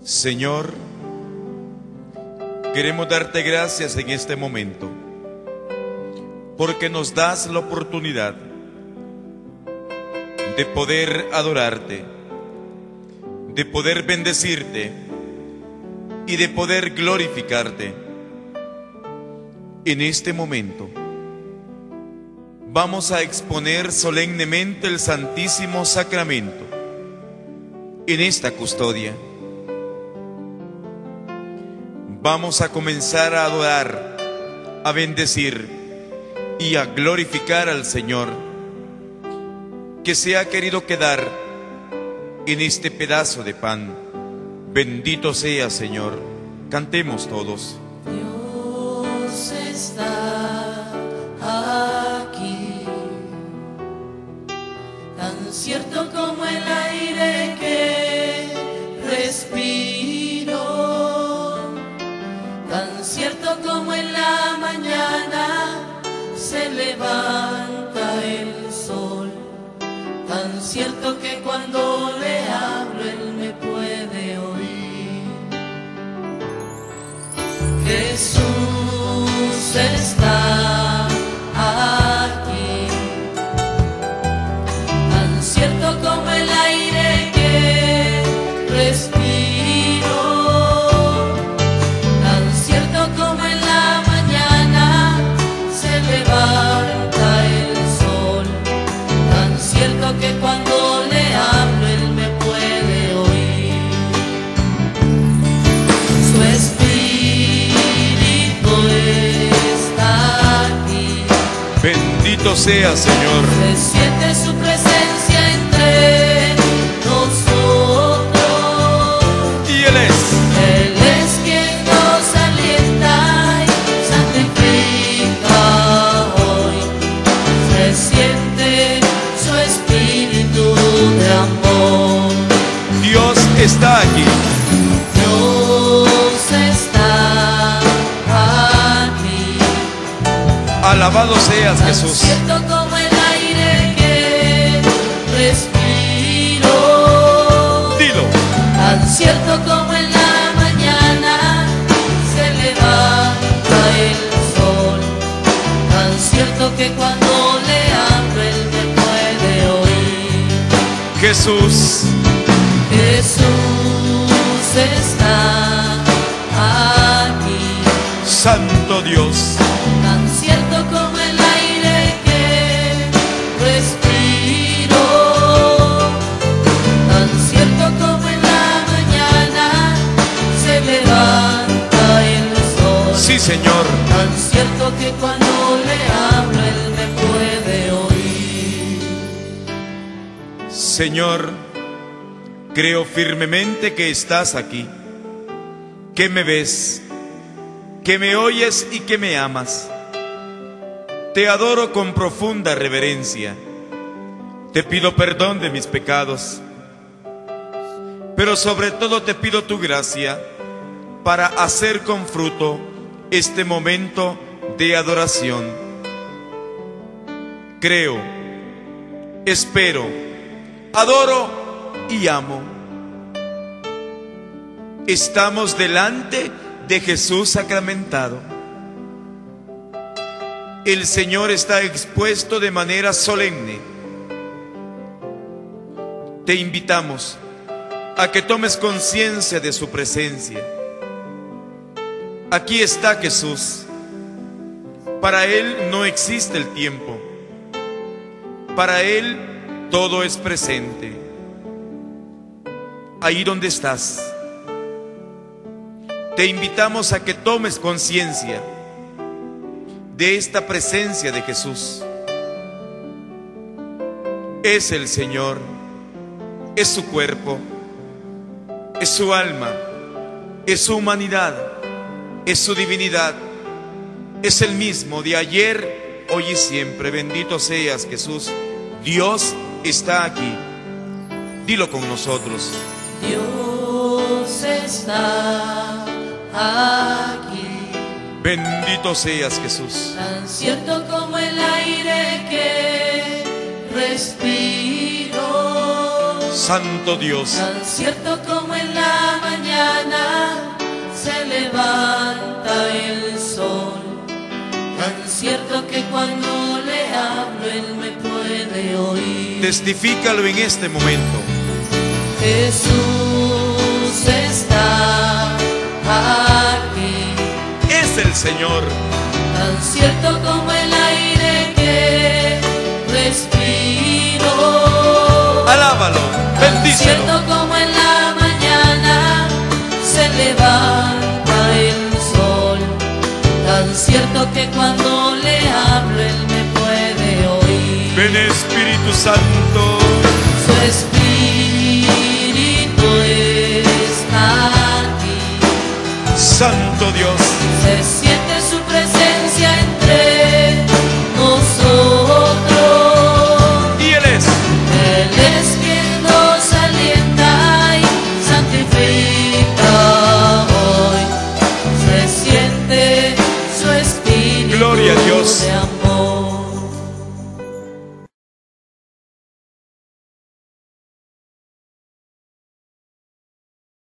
Señor, queremos darte gracias en este momento, porque nos das la oportunidad de poder adorarte, de poder bendecirte y de poder glorificarte. En este momento vamos a exponer solemnemente el Santísimo Sacramento en esta custodia. Vamos a comenzar a adorar, a bendecir y a glorificar al Señor, que se ha querido quedar en este pedazo de pan. Bendito sea, Señor. Cantemos todos. Dios está aquí, tan cierto como el aire que respiro, tan cierto como en la mañana se levanta el sol, tan cierto que cuando le hablo Él me puede oír. Jesús está aquí, tan cierto como el aire que respiro, tan cierto como en la mañana se levanta el sol, tan cierto que cuando le hablo Él me puede oír. Su Espíritu está aquí. Bendito sea, Señor. Se siente su presencia entre nosotros. Y Él es Quien nos alienta y santifica hoy. Se siente su espíritu de amor. Dios está aquí. Dios está aquí. Alabado seas, Tan Jesús. cierto como el aire que respiro, Dilo. tan cierto como en la mañana se levanta el sol, tan cierto que cuando le hablo Él me puede oír. Jesús. Jesús está aquí, Santo Dios. tan cierto como el aire que respiro, tan cierto como en la mañana se levanta el sol. Sí, Señor. Tan cierto que cuando le hablo Él me puede oír. Señor, creo firmemente que estás aquí, que me ves, que me oyes y que me amas. Te adoro con profunda reverencia. Te pido perdón de mis pecados, pero sobre todo te pido tu gracia para hacer con fruto este momento de adoración. Creo, espero, adoro y amo. Estamos delante de Jesús sacramentado. El Señor está expuesto de manera solemne. Te invitamos a que tomes conciencia de su presencia. Aquí está Jesús. Para Él no existe el tiempo. Para Él todo es presente. Ahí donde estás, te invitamos a que tomes conciencia de esta presencia de Jesús. Es el Señor, es su cuerpo, es su alma, es su humanidad, es su divinidad, es el mismo de ayer, hoy y siempre. Bendito seas, Jesús. Dios está aquí. Dilo con nosotros. Dios está aquí, Bendito seas, Jesús. tan cierto como el aire que respiro, Santo Dios. tan cierto como en la mañana cierto que cuando le hablo Él me puede oír. Testifícalo en este momento. Jesús está aquí. Es el Señor. Tan cierto como el aire que respiro. Alábalo, bendícelo. Tan cierto como en la mañana se levanta el sol. Tan cierto que cuando le hablo Él me puede oír. Ven Espíritu Santo. Su Espíritu está aquí. Santo Dios. Se siente su presencia entre